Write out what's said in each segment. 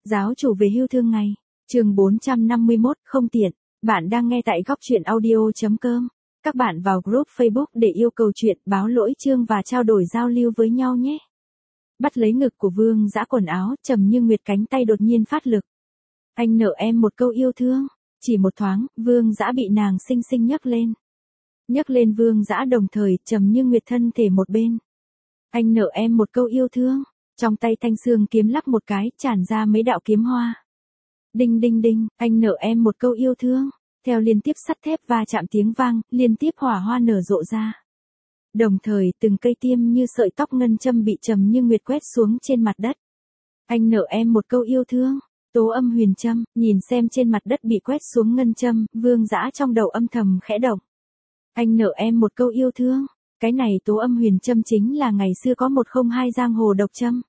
Giáo chủ về hưu thương ngày. Chương 451, không tiện. Bạn đang nghe tại góc truyện audio.com. Các bạn vào group Facebook để yêu cầu chuyện, báo lỗi chương và trao đổi giao lưu với nhau nhé. Bắt lấy ngực của Vương Dã quần áo, Trầm Như Nguyệt cánh tay đột nhiên phát lực. Anh nợ em một câu yêu thương. Chỉ một thoáng, Vương Dã bị nàng xinh xinh nhấc lên. Nhấc lên Vương Dã đồng thời, Trầm Như Nguyệt thân thể một bên. Anh nợ em một câu yêu thương. Trong tay thanh xương kiếm lắc một cái, tràn ra mấy đạo kiếm hoa. Đinh đinh đinh, anh nợ em một câu yêu thương. Theo liên tiếp sắt thép va chạm tiếng vang, liên tiếp hỏa hoa nở rộ ra. Đồng thời, từng cây tiêm như sợi tóc ngân châm bị Trầm Như Nguyệt quét xuống trên mặt đất. Anh nợ em một câu yêu thương. Tố âm huyền châm, nhìn xem trên mặt đất bị quét xuống ngân châm, Vương Dã trong đầu âm thầm khẽ động. Anh nợ em một câu yêu thương. Cái này tố âm huyền châm chính là ngày xưa có 102 giang hồ độc châm.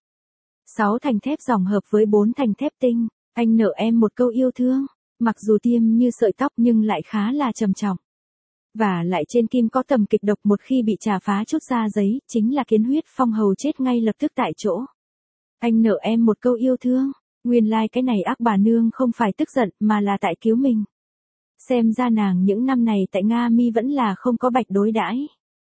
6 thành thép dòng hợp với 4 thành thép tinh. Anh nợ em một câu yêu thương. Mặc dù tiêm như sợi tóc nhưng lại khá là trầm trọng. Và lại trên kim có tầm kịch độc, một khi bị trà phá chút ra giấy, chính là kiến huyết phong hầu chết ngay lập tức tại chỗ. Anh nợ em một câu yêu thương. Nguyên lai cái này ác bà nương không phải tức giận mà là tại cứu mình. Xem ra nàng những năm này tại Nga Mi vẫn là không có bạch đối đãi.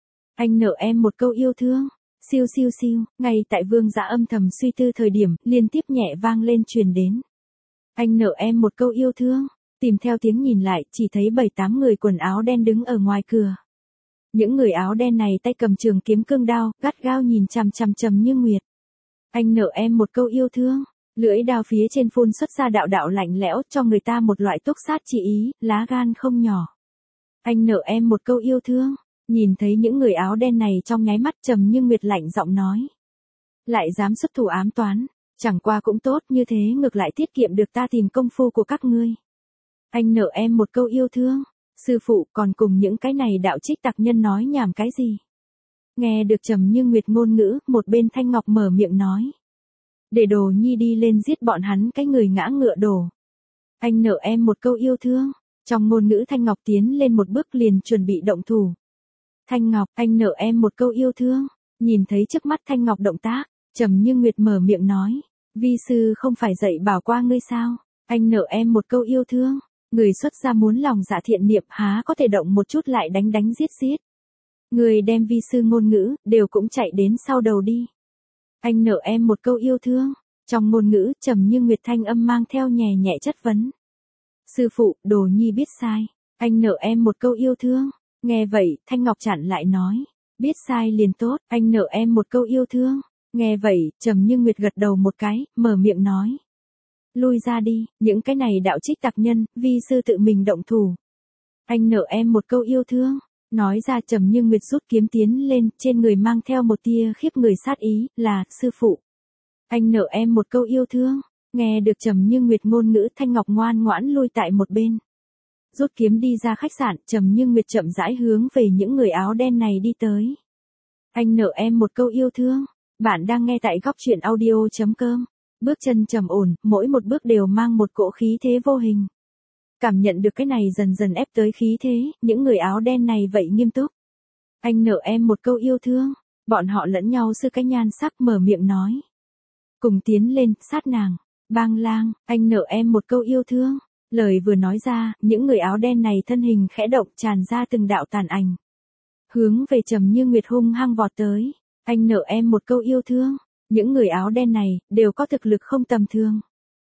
Anh nợ em một câu yêu thương. Siêu siêu siêu, ngay tại Vương Dã âm thầm suy tư thời điểm, liên tiếp nhẹ vang lên truyền đến. Anh nợ em một câu yêu thương. Tìm theo tiếng nhìn lại, chỉ thấy 7-8 người quần áo đen đứng ở ngoài cửa. Những người áo đen này tay cầm trường kiếm cương đao, gắt gao nhìn chằm chằm Trầm Như Nguyệt. Anh nợ em một câu yêu thương. Lưỡi đao phía trên phun xuất ra đạo đạo lạnh lẽo, cho người ta một loại túc sát chi ý, lá gan không nhỏ. Anh nợ em một câu yêu thương. Nhìn thấy những người áo đen này trong nháy mắt, Trầm Như Nguyệt lạnh giọng nói. Lại dám xuất thủ ám toán, chẳng qua cũng tốt, như thế ngược lại tiết kiệm được ta tìm công phu của các ngươi. Anh nợ em một câu yêu thương. Sư phụ còn cùng những cái này đạo trích tặc nhân nói nhảm cái gì? Nghe được Trầm Như Nguyệt ngôn ngữ, một bên Thanh Ngọc mở miệng nói. Để Đồ Nhi đi lên giết bọn hắn cái người ngã ngựa đổ. Anh nợ em một câu yêu thương. Trong ngôn ngữ Thanh Ngọc tiến lên một bước liền chuẩn bị động thủ. Thanh Ngọc, anh nợ em một câu yêu thương. Nhìn thấy trước mắt Thanh Ngọc động tác, Trầm Như Nguyệt mở miệng nói. Vi sư không phải dạy bảo qua ngươi sao? Anh nợ em một câu yêu thương. Người xuất gia muốn lòng dạ thiện niệm há có thể động một chút lại đánh đánh giết giết. Người đem vi sư ngôn ngữ, đều cũng chạy đến sau đầu đi. Anh nợ em một câu yêu thương. Trong ngôn ngữ, Trầm Như Nguyệt thanh âm mang theo nhẹ nhẹ chất vấn. Sư phụ, Đồ Nhi biết sai. Anh nợ em một câu yêu thương. Nghe vậy, Thanh Ngọc chặn lại nói. Biết sai liền tốt, anh nợ em một câu yêu thương. Nghe vậy, Trầm Như Nguyệt gật đầu một cái, mở miệng nói. Lui ra đi, những cái này đạo trích tặc nhân, vi sư tự mình động thủ. Anh nợ em một câu yêu thương. Nói ra Trầm Như Nguyệt rút kiếm tiến lên, trên người mang theo một tia khiếp người sát ý, là, sư phụ. Anh nợ em một câu yêu thương. Nghe được Trầm Như Nguyệt ngôn ngữ, Thanh Ngọc ngoan ngoãn lui tại một bên. Rút kiếm đi ra khách sạn, Trầm Như Nguyệt chậm rãi hướng về những người áo đen này đi tới. Anh nợ em một câu yêu thương. Bạn đang nghe tại góc truyện audio.com. Bước chân trầm ổn, mỗi một bước đều mang một cỗ khí thế vô hình. Cảm nhận được cái này dần dần ép tới khí thế, những người áo đen này vậy nghiêm túc. Anh nợ em một câu yêu thương. Bọn họ lẫn nhau sư cái nhan sắc mở miệng nói. Cùng tiến lên, sát nàng. Bang lang, anh nợ em một câu yêu thương. Lời vừa nói ra, những người áo đen này thân hình khẽ động, tràn ra từng đạo tàn ảnh. Hướng về Trầm Như Nguyệt hung hăng vọt tới. Anh nợ em một câu yêu thương. Những người áo đen này, đều có thực lực không tầm thường.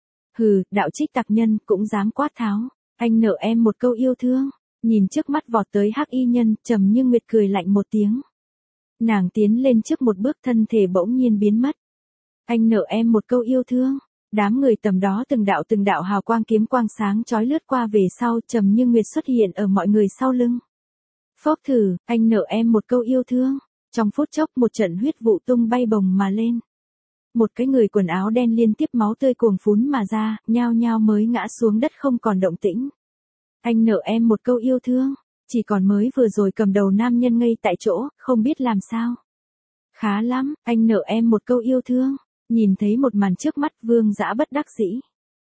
Hừ, đạo trích tặc nhân, cũng dám quát tháo. Anh nợ em một câu yêu thương. Nhìn trước mắt vọt tới hắc y nhân, Trầm Như Nguyệt cười lạnh một tiếng. Nàng tiến lên trước một bước, thân thể bỗng nhiên biến mất. Anh nợ em một câu yêu thương. Đám người tầm đó từng đạo hào quang kiếm quang sáng chói lướt qua về sau, Trầm Như Nguyệt xuất hiện ở mọi người sau lưng. Phốc thử, anh nợ em một câu yêu thương. Trong phút chốc một trận huyết vụ tung bay bồng mà lên. Một cái người quần áo đen liên tiếp máu tươi cuồng phún mà ra, nhao nhao mới ngã xuống đất không còn động tĩnh. Anh nợ em một câu yêu thương. Chỉ còn mới vừa rồi cầm đầu nam nhân ngây tại chỗ, không biết làm sao. Khá lắm, anh nợ em một câu yêu thương. Nhìn thấy một màn trước mắt, Vương Dã bất đắc dĩ.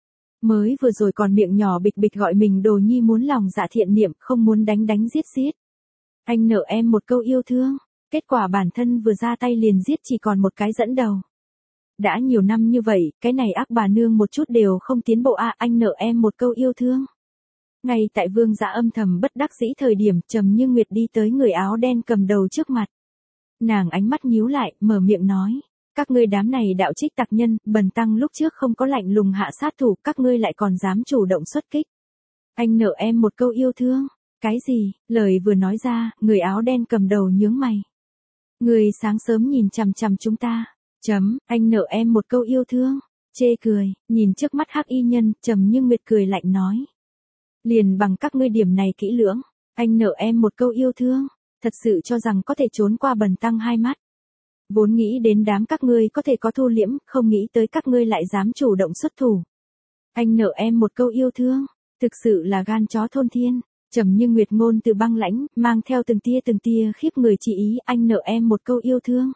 Mới vừa rồi còn miệng nhỏ bịch bịch gọi mình Đồ Nhi muốn lòng dạ thiện niệm, không muốn đánh đánh giết giết. Anh nợ em một câu yêu thương. Kết quả bản thân vừa ra tay liền giết chỉ còn một cái dẫn đầu. Đã nhiều năm như vậy, cái này ác bà nương một chút đều không tiến bộ à, anh nợ em một câu yêu thương. Ngay tại Vương Dã âm thầm bất đắc dĩ thời điểm, Trầm Như Nguyệt đi tới người áo đen cầm đầu trước mặt. Nàng ánh mắt nhíu lại, mở miệng nói. Các ngươi đám này đạo trích tặc nhân, bần tăng lúc trước không có lạnh lùng hạ sát thủ, các ngươi lại còn dám chủ động xuất kích. Anh nợ em một câu yêu thương. Cái gì? Lời vừa nói ra, người áo đen cầm đầu nhướng mày. Người sáng sớm nhìn chằm chằm chúng ta. Anh nợ em một câu yêu thương. Chê cười, nhìn trước mắt hắc y nhân, Trầm Như Nguyệt cười lạnh nói. Liền bằng các ngươi điểm này kỹ lưỡng, anh nợ em một câu yêu thương, thật sự cho rằng có thể trốn qua bần tăng hai mắt. Vốn nghĩ đến đám các ngươi có thể có thu liễm, không nghĩ tới các ngươi lại dám chủ động xuất thủ. Anh nợ em một câu yêu thương, thực sự là gan chó thôn thiên. Trầm Như Nguyệt ngôn từ băng lãnh, mang theo từng tia khiếp người chỉ ý, anh nợ em một câu yêu thương.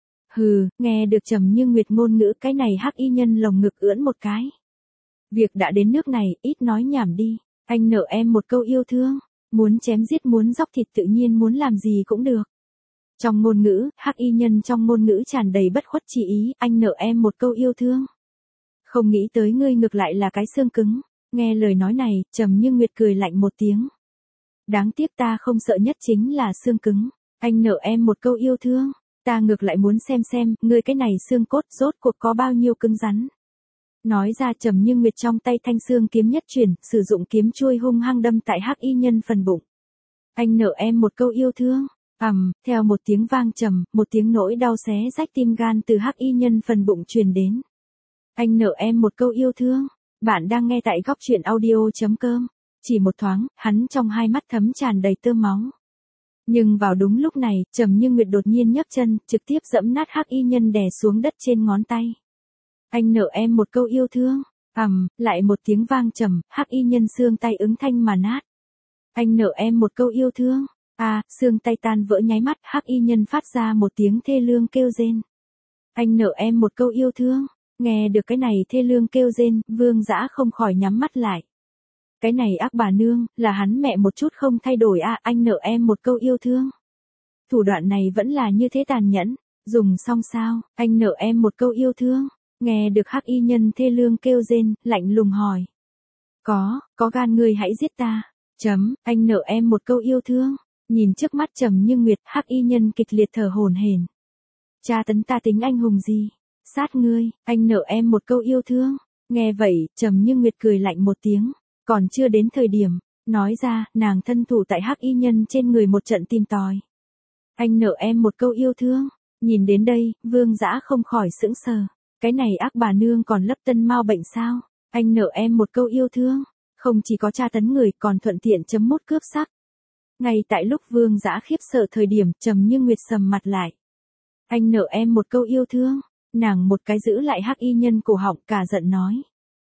Hừ, nghe được Trầm Như Nguyệt ngôn ngữ, cái này hắc y nhân lồng ngực ưỡn một cái. Việc đã đến nước này, ít nói nhảm đi. Anh nợ em một câu yêu thương, muốn chém giết muốn dóc thịt tự nhiên muốn làm gì cũng được. Trong ngôn ngữ, hắc y nhân trong ngôn ngữ tràn đầy bất khuất chỉ ý, anh nợ em một câu yêu thương. Không nghĩ tới ngươi ngược lại là cái xương cứng. Nghe lời nói này, Trầm Như Nguyệt cười lạnh một tiếng. Đáng tiếc ta không sợ nhất chính là xương cứng. Anh nợ em một câu yêu thương, ta ngược lại muốn xem, ngươi cái này xương cốt rốt cuộc có bao nhiêu cứng rắn. Nói ra Trầm Như Nguyệt trong tay thanh xương kiếm nhất chuyển, sử dụng kiếm chuôi hung hăng đâm tại hắc y nhân phần bụng. Anh nợ em một câu yêu thương. Theo một tiếng vang trầm, một tiếng nỗi đau xé rách tim gan từ hắc y nhân phần bụng truyền đến. Anh nợ em một câu yêu thương. Bạn đang nghe tại góc truyện audio.com. Chỉ một thoáng, hắn trong hai mắt thấm tràn đầy tơ máu. Nhưng vào đúng lúc này, Trầm Như Nguyệt đột nhiên nhấc chân, trực tiếp giẫm nát hắc y nhân đè xuống đất trên ngón tay. Anh nợ em một câu yêu thương. Lại một tiếng vang trầm, hắc y nhân xương tay ứng thanh mà nát. Anh nợ em một câu yêu thương. Xương tay tan vỡ nháy mắt, hắc y nhân phát ra một tiếng thê lương kêu rên. Anh nợ em một câu yêu thương. Nghe được cái này thê lương kêu rên, Vương Dã không khỏi nhắm mắt lại. Cái này ác bà nương, là hắn mẹ một chút không thay đổi anh nợ em một câu yêu thương. Thủ đoạn này vẫn là như thế tàn nhẫn, dùng xong sao, anh nợ em một câu yêu thương. Nghe được hắc y nhân thê lương kêu rên, lạnh lùng hỏi. Có gan ngươi hãy giết ta. Anh nợ em một câu yêu thương. Nhìn trước mắt Trầm Như Nguyệt, hắc y nhân kịch liệt thở hổn hển. Cha tấn ta tính anh hùng gì? Sát ngươi, anh nợ em một câu yêu thương. Nghe vậy, Trầm Như Nguyệt cười lạnh một tiếng. Còn chưa đến thời điểm, nói ra, nàng thân thủ tại hắc y nhân trên người một trận tìm tòi. Anh nợ em một câu yêu thương. Nhìn đến đây, Vương Dã không khỏi sững sờ. Cái này ác bà nương còn lấp tân mau bệnh sao? Anh nợ em một câu yêu thương. Không chỉ có tra tấn người còn thuận tiện chấm mút cướp sắc. Ngay tại lúc Vương Dã khiếp sợ thời điểm, Trầm Như Nguyệt sầm mặt lại. Anh nợ em một câu yêu thương. Nàng một cái giữ lại hắc y nhân cổ họng, cả giận nói.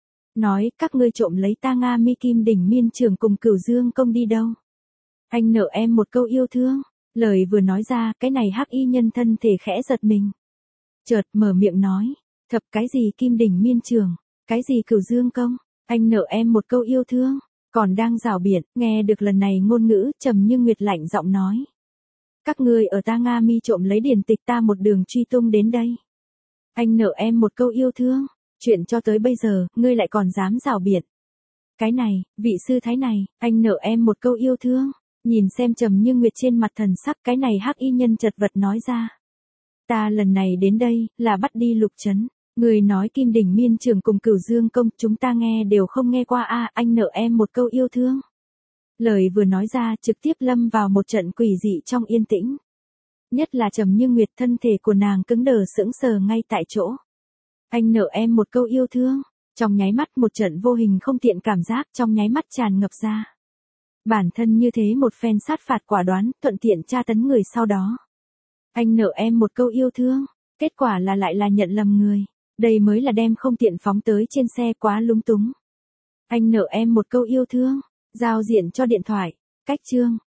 Các ngươi trộm lấy ta Nga Mi Kim Đỉnh Miên Trường cùng Cửu Dương Công đi đâu? Anh nợ em một câu yêu thương. Lời vừa nói ra, cái này hắc y nhân thân thể khẽ giật mình. Chợt mở miệng nói. Thập cái gì Kim Đỉnh Miên Trường? Cái gì Cửu Dương Công? Anh nợ em một câu yêu thương. Còn đang rảo biện, nghe được lần này ngôn ngữ, Trầm Như Nguyệt lạnh giọng nói. Các ngươi ở ta Nga Mi trộm lấy điển tịch ta một đường truy tung đến đây. Anh nợ em một câu yêu thương. Chuyện cho tới bây giờ, ngươi lại còn dám rảo biện. Cái này, vị sư thái này, anh nợ em một câu yêu thương. Nhìn xem Trầm Như Nguyệt trên mặt thần sắc, cái này hắc y nhân chật vật nói ra. Ta lần này đến đây, là bắt đi Lục Trấn. Người nói Kim Đỉnh Miên Trường cùng Cửu Dương Công, chúng ta nghe đều không nghe qua anh nợ em một câu yêu thương. Lời vừa nói ra trực tiếp lâm vào một trận quỷ dị trong yên tĩnh. Nhất là Trầm Như Nguyệt, thân thể của nàng cứng đờ sững sờ ngay tại chỗ. Anh nợ em một câu yêu thương. Trong nháy mắt một trận vô hình không tiện cảm giác trong nháy mắt tràn ngập ra. Bản thân như thế một phen sát phạt quả đoán, thuận tiện tra tấn người sau đó. Anh nợ em một câu yêu thương. Kết quả là lại là nhận lầm người. Đây mới là đem không tiện phóng tới trên xe, quá lúng túng. Anh nợ em một câu yêu thương. Giao diện cho điện thoại. Cách chương.